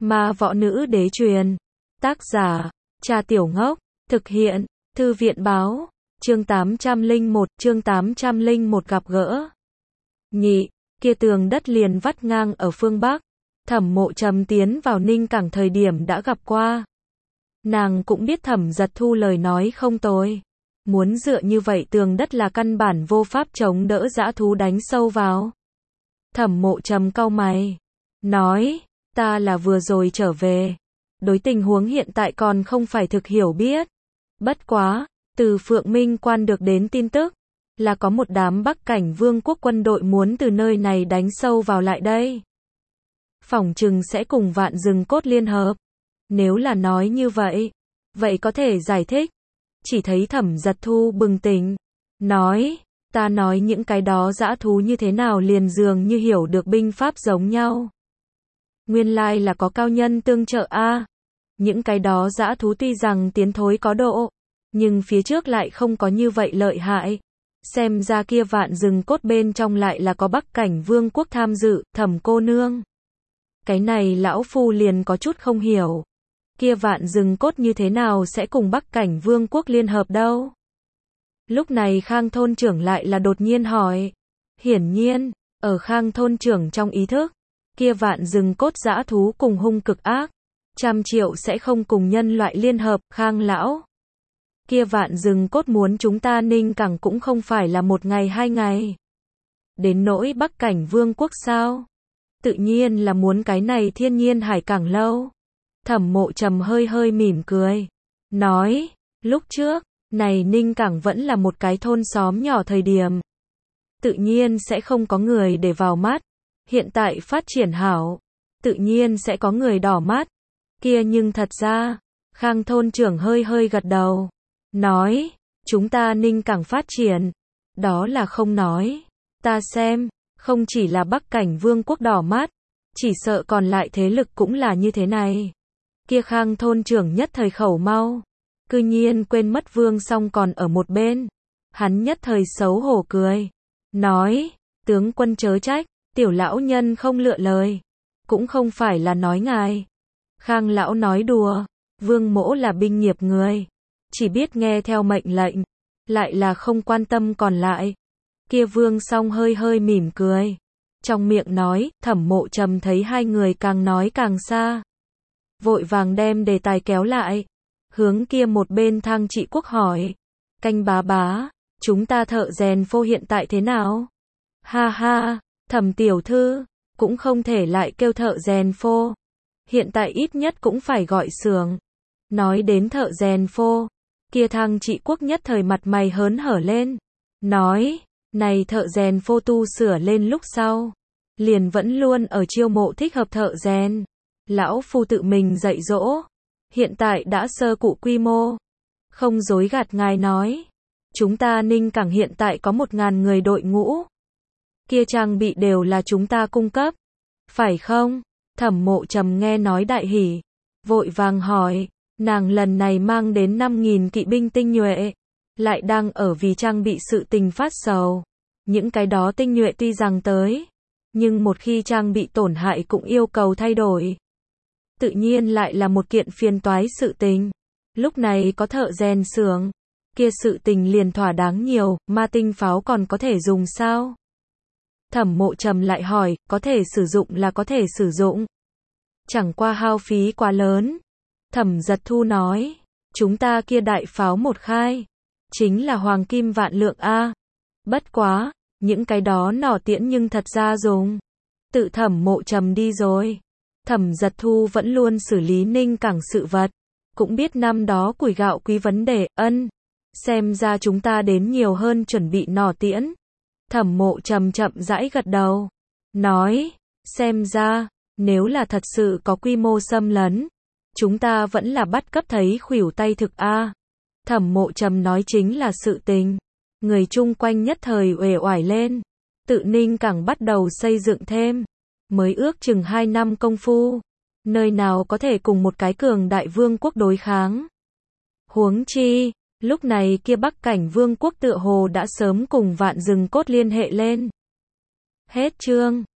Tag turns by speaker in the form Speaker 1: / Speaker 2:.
Speaker 1: Ma Võ Nữ Đế truyền. Tác giả, Trà Tiểu Ngốc. Thực hiện, Thư viện Báo. Chương 801 gặp gỡ. Nhị, kia tường đất liền vắt ngang ở phương Bắc. Thẩm Mộ Trầm tiến vào Ninh Cảng thời điểm đã gặp qua. Nàng cũng biết Thẩm Giật Thu lời nói không tồi. Muốn dựa như vậy tường đất là căn bản vô pháp chống đỡ dã thú đánh sâu vào. Thẩm Mộ Trầm cau mày. Nói, ta là vừa rồi trở về. Đối tình huống hiện tại còn không phải thực hiểu biết. Bất quá, từ Phượng Minh Quan được đến tin tức, là có một đám Bắc Cảnh Vương quốc quân đội muốn từ nơi này đánh sâu vào lại đây. Phỏng chừng sẽ cùng Vạn Rừng Cốt liên hợp. Nếu là nói như vậy, vậy có thể giải thích. Chỉ thấy Thẩm Giật Thu bừng tỉnh, nói, ta nói những cái đó dã thú như thế nào liền dường như hiểu được binh pháp giống nhau. Nguyên lai là có cao nhân tương trợ a. Những cái đó dã thú tuy rằng tiến thối có độ, nhưng phía trước lại không có như vậy lợi hại. Xem ra kia Vạn Rừng Cốt bên trong lại là có Bắc Cảnh Vương quốc tham dự, Thẩm cô nương. Cái này lão phu liền có chút không hiểu. Kia Vạn Rừng Cốt như thế nào sẽ cùng Bắc Cảnh Vương quốc liên hợp đâu? Lúc này Khang thôn trưởng lại là đột nhiên hỏi. Hiển nhiên, ở Khang thôn trưởng trong ý thức, kia Vạn Rừng Cốt dã thú cùng hung cực ác, 100 triệu sẽ không cùng nhân loại liên hợp. Khang lão, kia Vạn Rừng Cốt muốn chúng ta Ninh Cảng cũng không phải là một ngày hai ngày. Đến nỗi Bắc Cảnh Vương quốc sao? Tự nhiên là muốn cái này Thiên Nhiên Hải Cảng lâu. Thẩm Mộ Trầm hơi hơi mỉm cười, nói, lúc trước, này Ninh Cảng vẫn là một cái thôn xóm nhỏ thời điểm. Tự nhiên sẽ không có người để vào mắt. Hiện tại phát triển hảo, tự nhiên sẽ có người đỏ mắt. Kia nhưng thật ra, Khang thôn trưởng hơi hơi gật đầu, nói, chúng ta Ninh Cảng phát triển, đó là không nói. Ta xem, không chỉ là Bắc Cảnh Vương quốc đỏ mắt, chỉ sợ còn lại thế lực cũng là như thế này. Kia Khang thôn trưởng nhất thời khẩu mau, cư nhiên quên mất Vương Song còn ở một bên. Hắn nhất thời xấu hổ cười, nói, tướng quân chớ trách, tiểu lão nhân không lựa lời, cũng không phải là nói ngài. Khang lão nói đùa, Vương mỗ là binh nghiệp người, chỉ biết nghe theo mệnh lệnh, lại là không quan tâm còn lại. Kia Vương Song hơi hơi mỉm cười, trong miệng nói. Thẩm Mộ Trầm thấy hai người càng nói càng xa, vội vàng đem đề tài kéo lại, hướng kia một bên Thang Trị Quốc hỏi, Canh bá bá, chúng ta thợ rèn phô hiện tại thế nào? Ha ha, Thẩm tiểu thư, cũng không thể lại kêu thợ rèn phô, hiện tại ít nhất cũng phải gọi xưởng. Nói đến thợ rèn phô, kia Thang Trị Quốc nhất thời mặt mày hớn hở lên, nói, này thợ rèn phô tu sửa lên lúc sau, liền vẫn luôn ở chiêu mộ thích hợp thợ rèn. Lão phu tự mình dạy dỗ, hiện tại đã sơ cụ quy mô. Không dối gạt ngài nói, chúng ta Ninh Cảng hiện tại có 1000 người đội ngũ. Kia trang bị đều là chúng ta cung cấp, phải không? Thẩm Mộ Trầm nghe nói đại hỉ, vội vàng hỏi, nàng lần này mang đến 5000 kỵ binh tinh nhuệ, lại đang ở vì trang bị sự tình phát sầu. Những cái đó tinh nhuệ tuy rằng tới, nhưng một khi trang bị tổn hại cũng yêu cầu thay đổi. Tự nhiên lại là một kiện phiền toái sự tình. Lúc này có thợ rèn xưởng, kia sự tình liền thỏa đáng nhiều. Ma tinh pháo còn có thể dùng sao? Thẩm Mộ Trầm lại hỏi, có thể sử dụng là có thể sử dụng, chẳng qua hao phí quá lớn. Thẩm Giật Thu nói, chúng ta kia đại pháo một khai, chính là hoàng kim vạn lượng a. Bất quá, những cái đó nỏ tiễn nhưng thật ra dùng. Tự Thẩm Mộ Trầm đi rồi. Thẩm Giật Thu vẫn luôn xử lý Ninh Cảng sự vật, cũng biết năm đó củi gạo quý vấn đề. Xem ra chúng ta đến nhiều hơn chuẩn bị nỏ tiễn. Thẩm Mộ Trầm chậm rãi gật đầu, nói, xem ra, nếu là thật sự có quy mô xâm lấn, chúng ta vẫn là bắt cấp thấy khuỷu tay thực a. Thẩm Mộ Trầm nói chính là sự tình. Người chung quanh nhất thời uể oải lên. Tự Ninh Cảng bắt đầu xây dựng thêm, mới ước chừng 2 năm công phu, nơi nào có thể cùng một cái cường đại vương quốc đối kháng. Huống chi, lúc này kia Bắc Cảnh Vương quốc tựa hồ đã sớm cùng Vạn Rừng Cốt liên hệ lên. Hết chương.